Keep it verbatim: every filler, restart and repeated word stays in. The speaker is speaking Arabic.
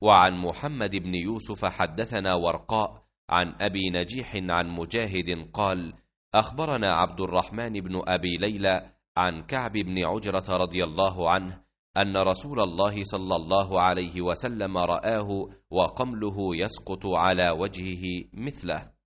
وعن محمد بن يوسف حدثنا ورقاء عن أبي نجيح عن مجاهد قال: أخبرنا عبد الرحمن بن أبي ليلى عن كعب بن عجرة رضي الله عنه أن رسول الله صلى الله عليه وسلم رآه وقمله يسقط على وجهه مثله.